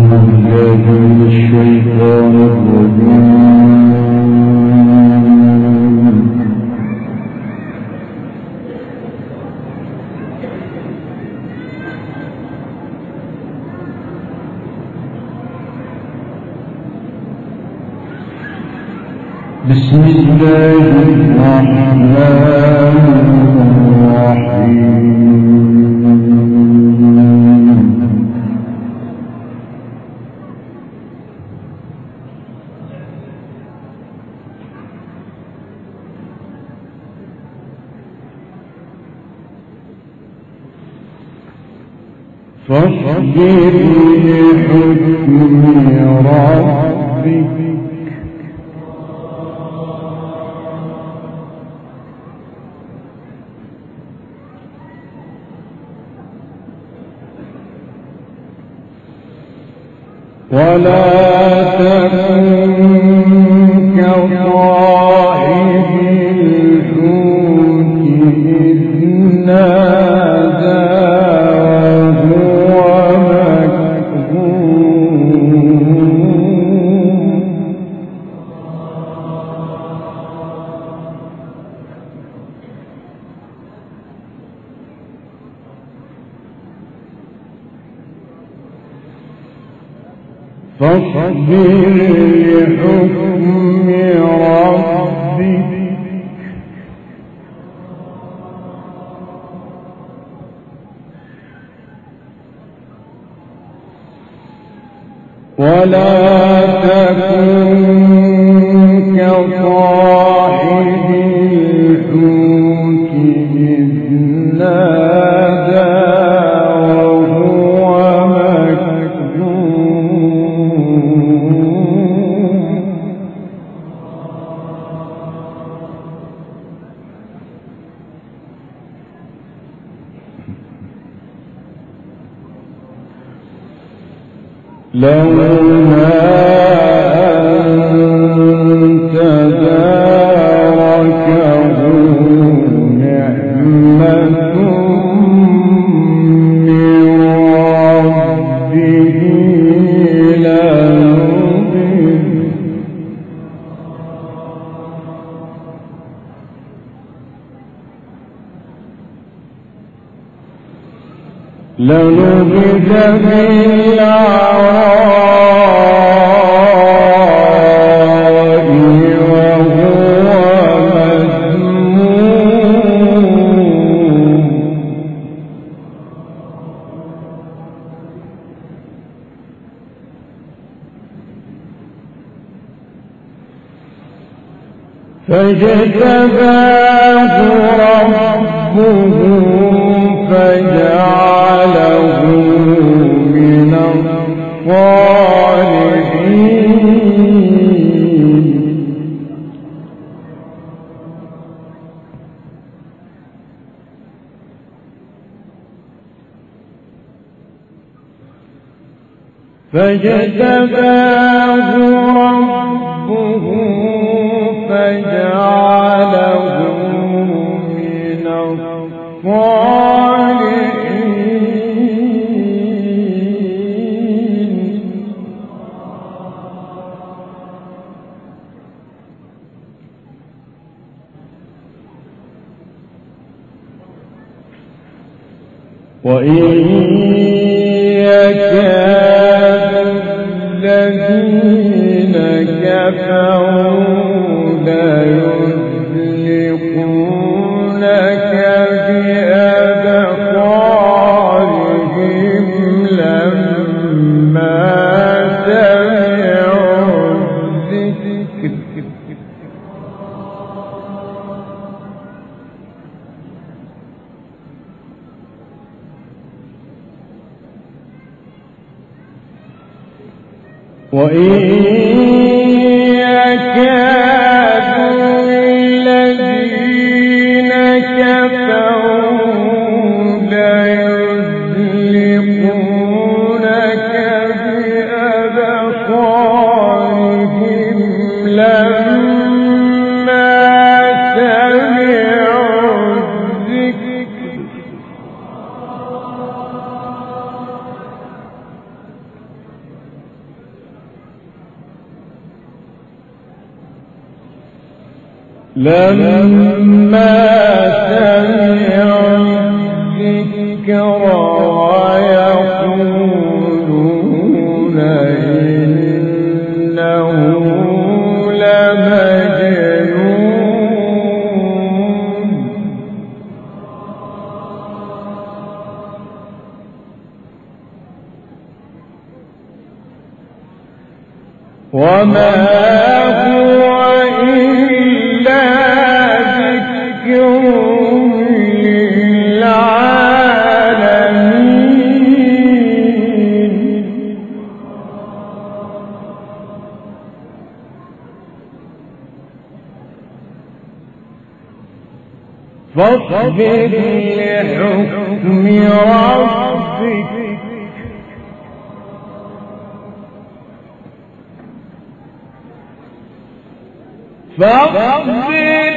بسم الله الرحمن الرحيم فاصبر لحكم ربك ولا تكن كصاحب الحوت إذ نادى وهو مكظوم فاصبر لحكم ربك ولا تكن كصاحب الحوت إذ نادى وهو لولا أن تداركه نعمة من ربه لنبذ بالعراء وهو مذموم فاجتباه ربه فجعله من الصالحين فاجتباه ربه فجعله من الصالحين وإن يكاد الذين كفروا ليزلقونك بأبصارهم لما سمعوا الذكر وإن يكاد الذين كفروا ليزلقونك بأبصارهم لما سمعوا الذكر لما سمعوا الذكر ويقولون إنه لمجنون وما هو إلا ذكر للعالمين فاصبر لحكم ربك فاصبر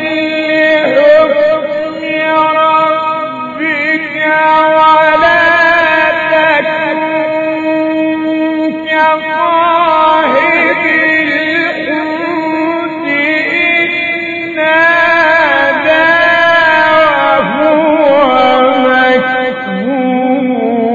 لحكم ربك ولا تكن كصاحب الحوت إذ نادى وهو مكظوم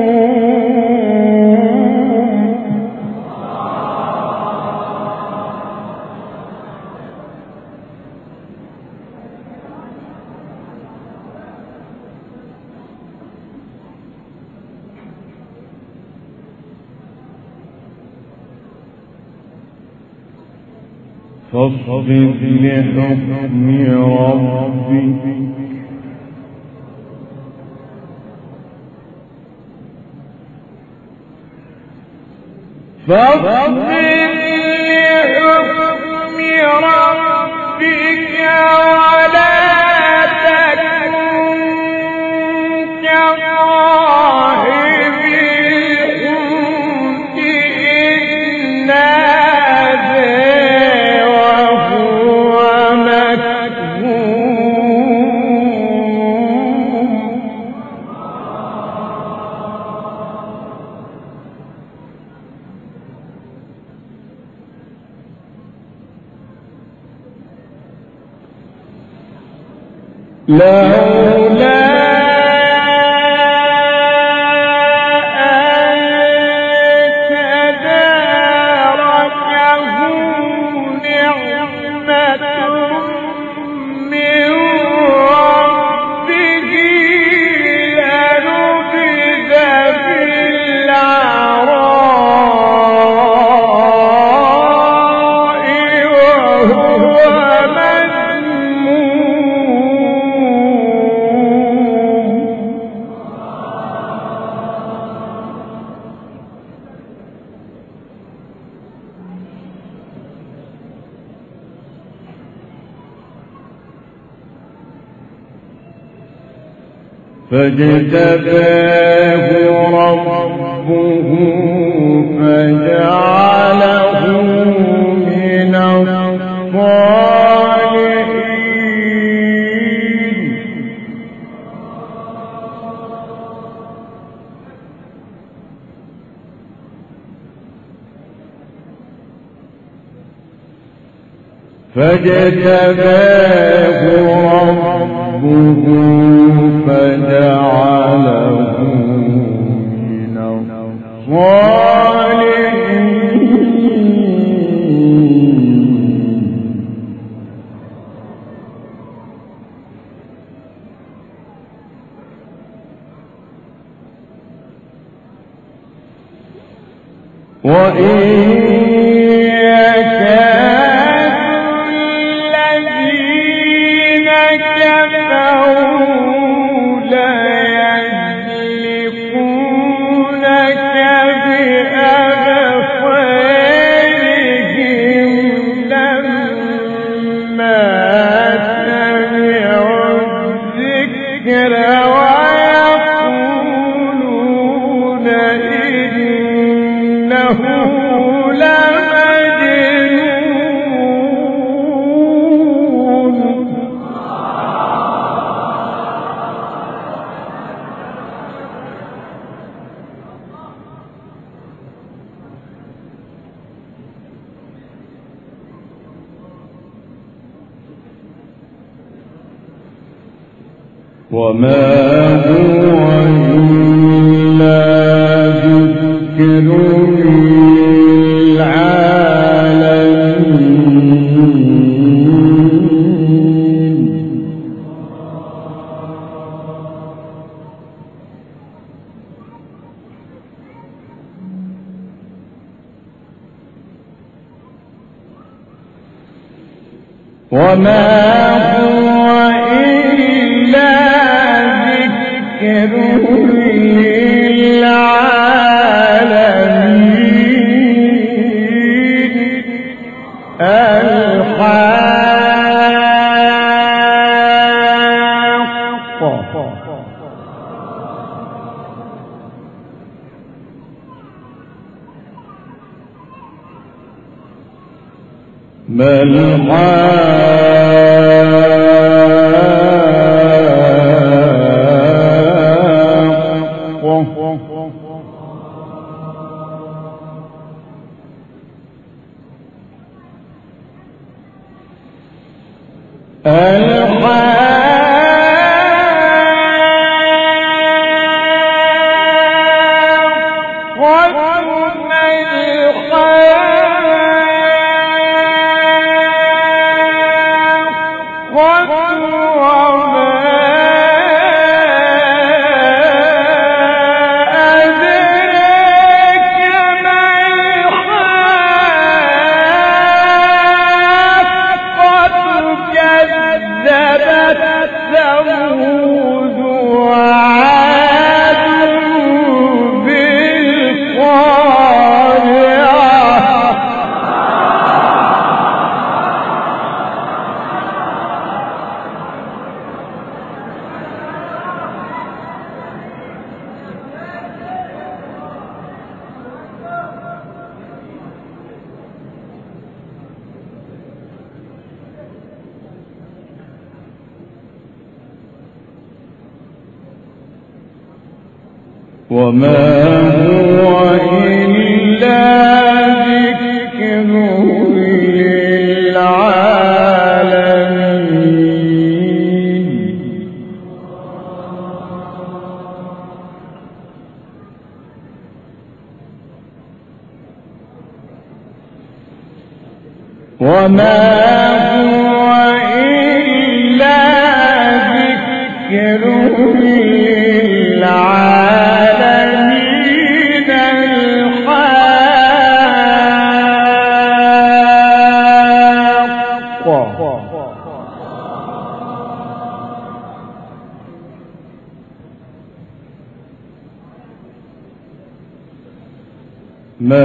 فاصبر لحكم ربك فاصبر لحكم ربك ولا تكن كصاحب الحوت إذ نادى وهو مكظوم لولا أن تداركه نعمة من ربه لنبذ بالعراء وهو فاجتباه ربه فجعله من الصالحين فاجتباه ربه فجعله من الصالحين وإن يكاد الذين كفروا ليزلقونك بأبصارهم لما سمعوا الذكر ويقولون إنه لمجنون وما هو إلا ذكر وما هو إلا ذكر للعالمين ما وما هو إلا ذكر للعالمين وما هو إلا ذكر ما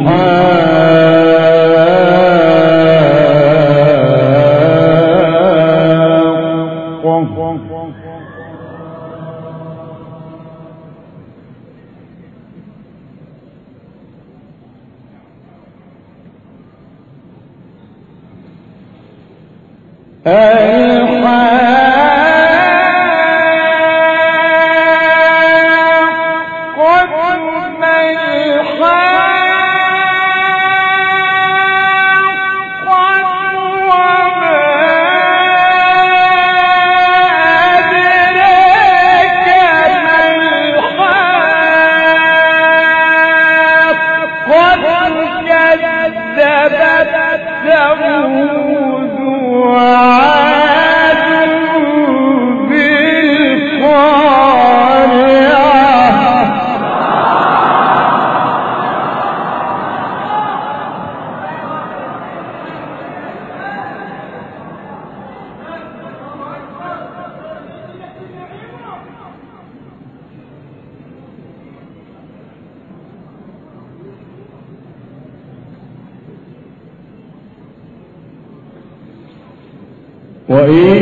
وإن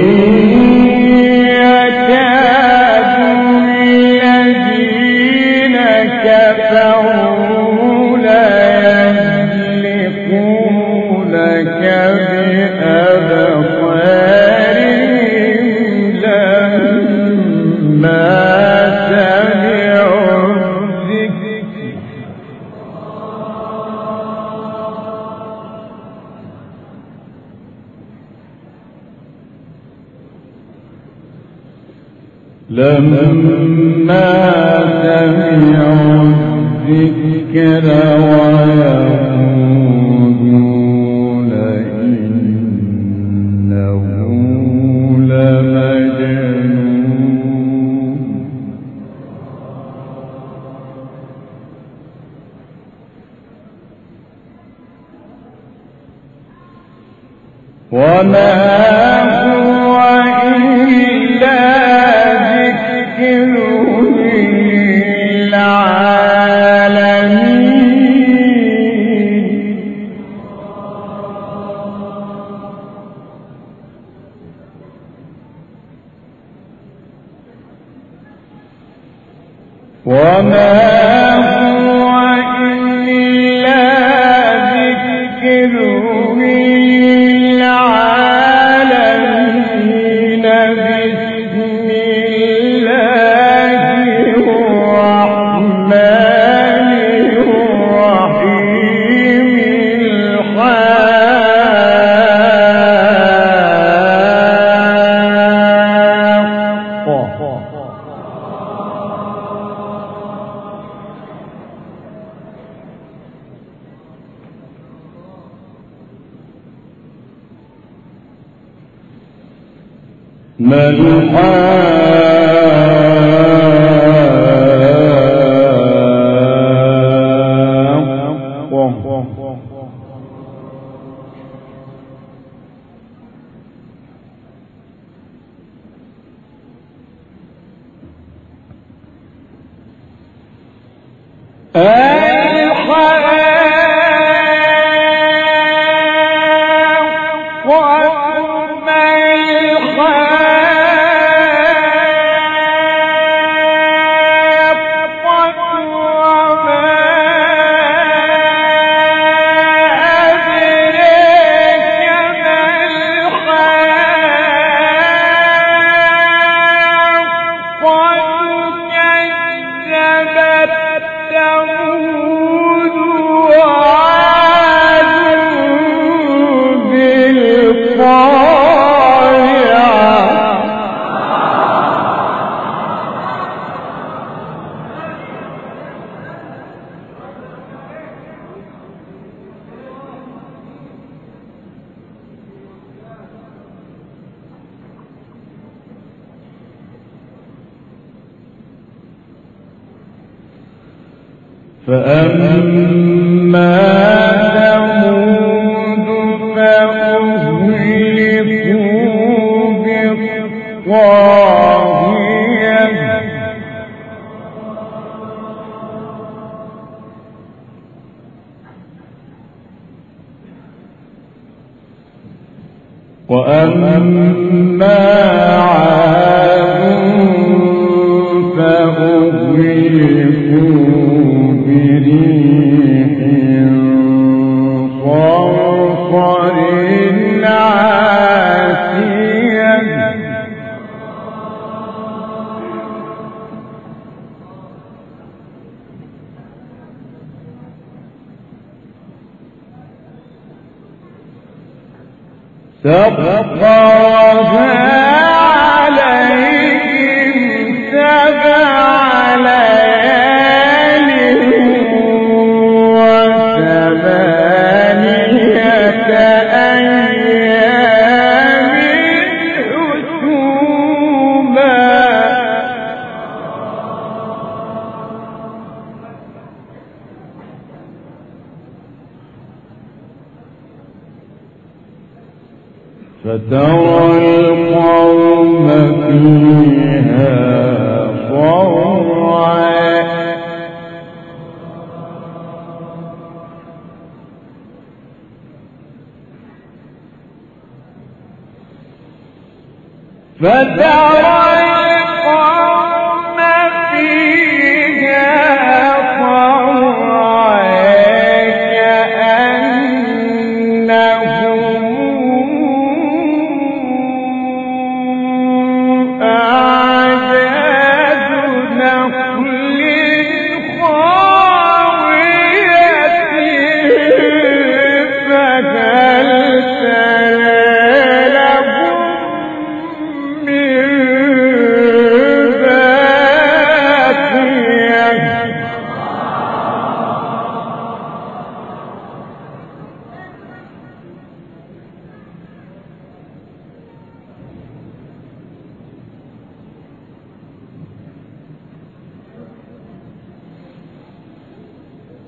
يكاد الذين كفروا ليزلقونك بأبصارهم لما سمعوا الذكر لما سمعوا الذكر ويقولون إنه لمجنون وما هو إلا ذكر للعالمين وما هو إلا ذكر للعالمين بسم الله الرحمن الرحيم الحاقة ما الحاقة فأما ثمود فأهلكوا بالطاغية وأما عاد فأهلكوا بريح صرصر عاتية سخرها عليهم 7 ليال و8 أيام حسوما فترى القوم فيها صرعى من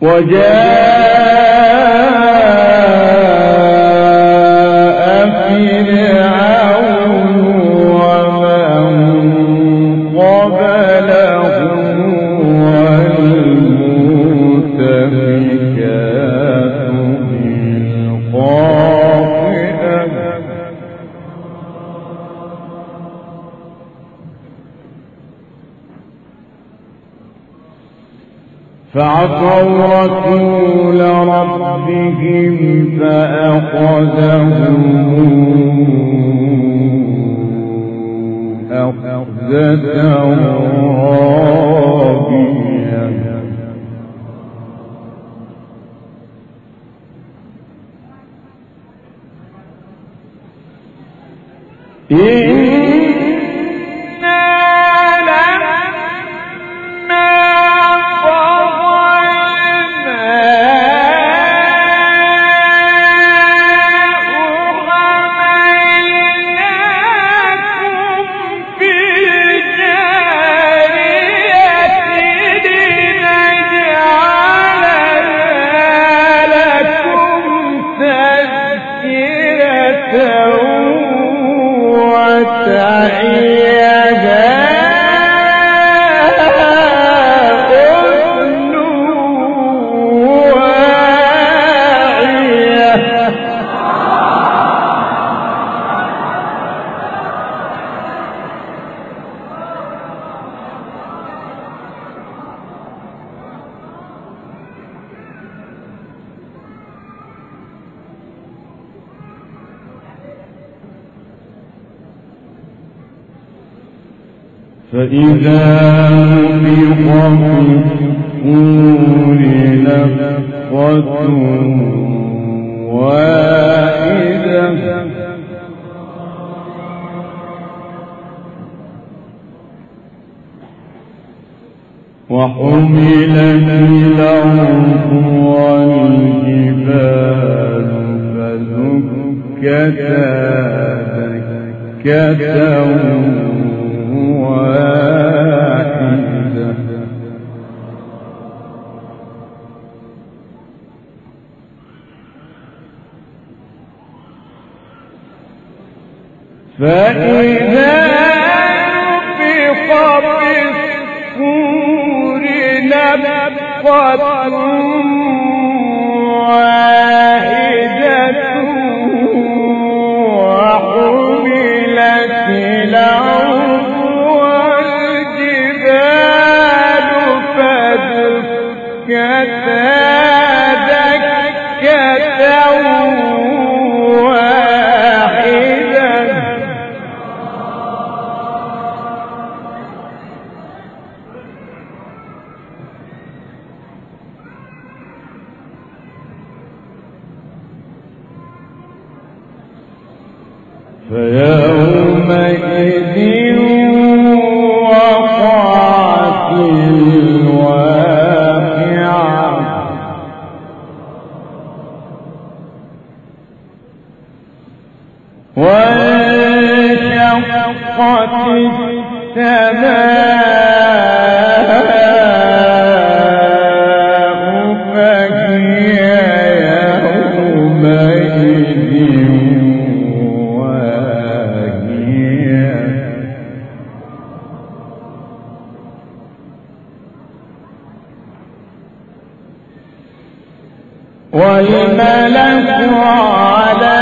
وجاء فرعون ومن قبله والمؤتفكات بالخاطئة فعصوا رسول ربهم فأخذهم أخذة رابية فإذا نفخ في الصور نفخة واحدة وحملت الأرض والجبال فدكتا دكة واحدة فإذا نفخ في الصور نفخة واحدة وحملت الأرض والجبال فدكتا دكة فيومئذ وقعت الواقعة وانشقت السماء فهي يومئذ والملك على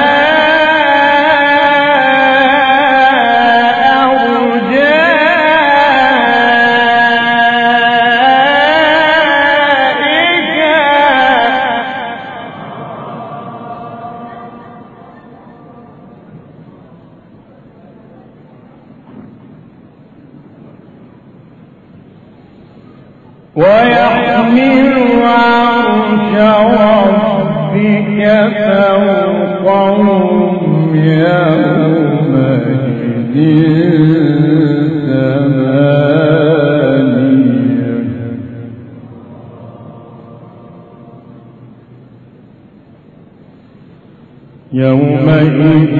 ويحمل عرش ربك فوقهم يومئذ ثمانية يومئذ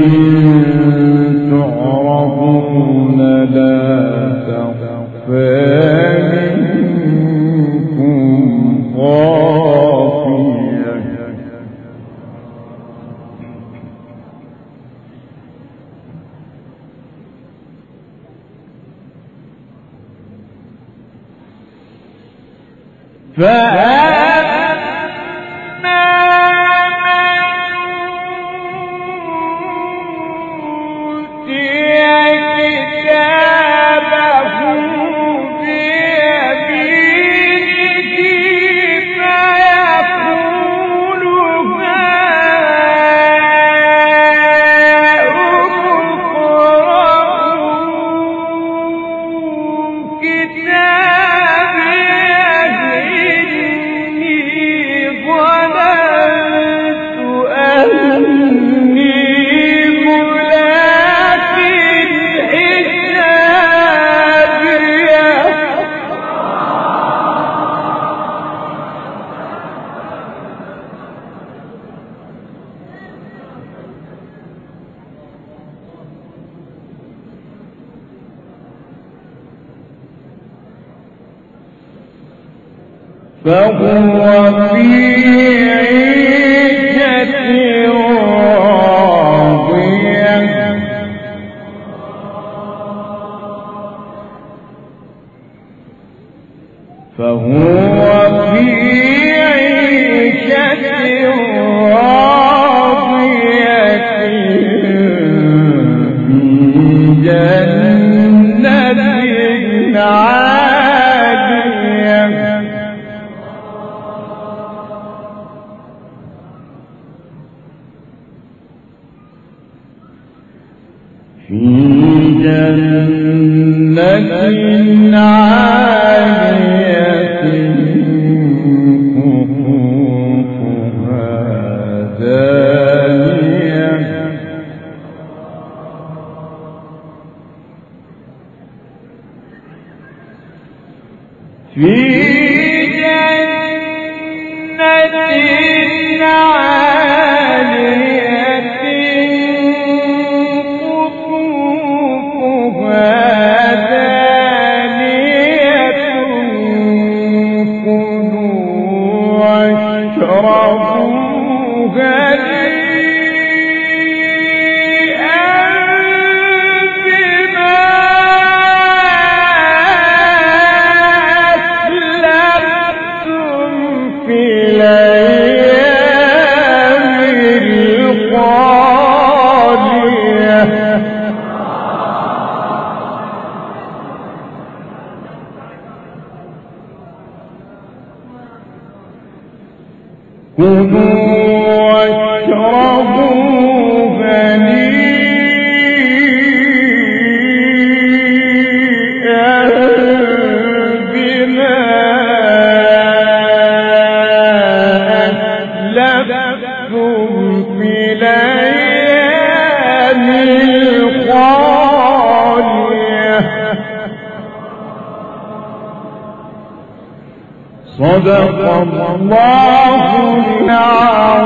تعرضون لا تخفى منكم خافية فهو في عيشة راضية فهو في عيشة راضية في جنة عالية في جنة عالية قطوفها دانية في جنة كلوا واشربوا هنيئا بما أسلفتم في الأيام الخالية صدق الله العظيم.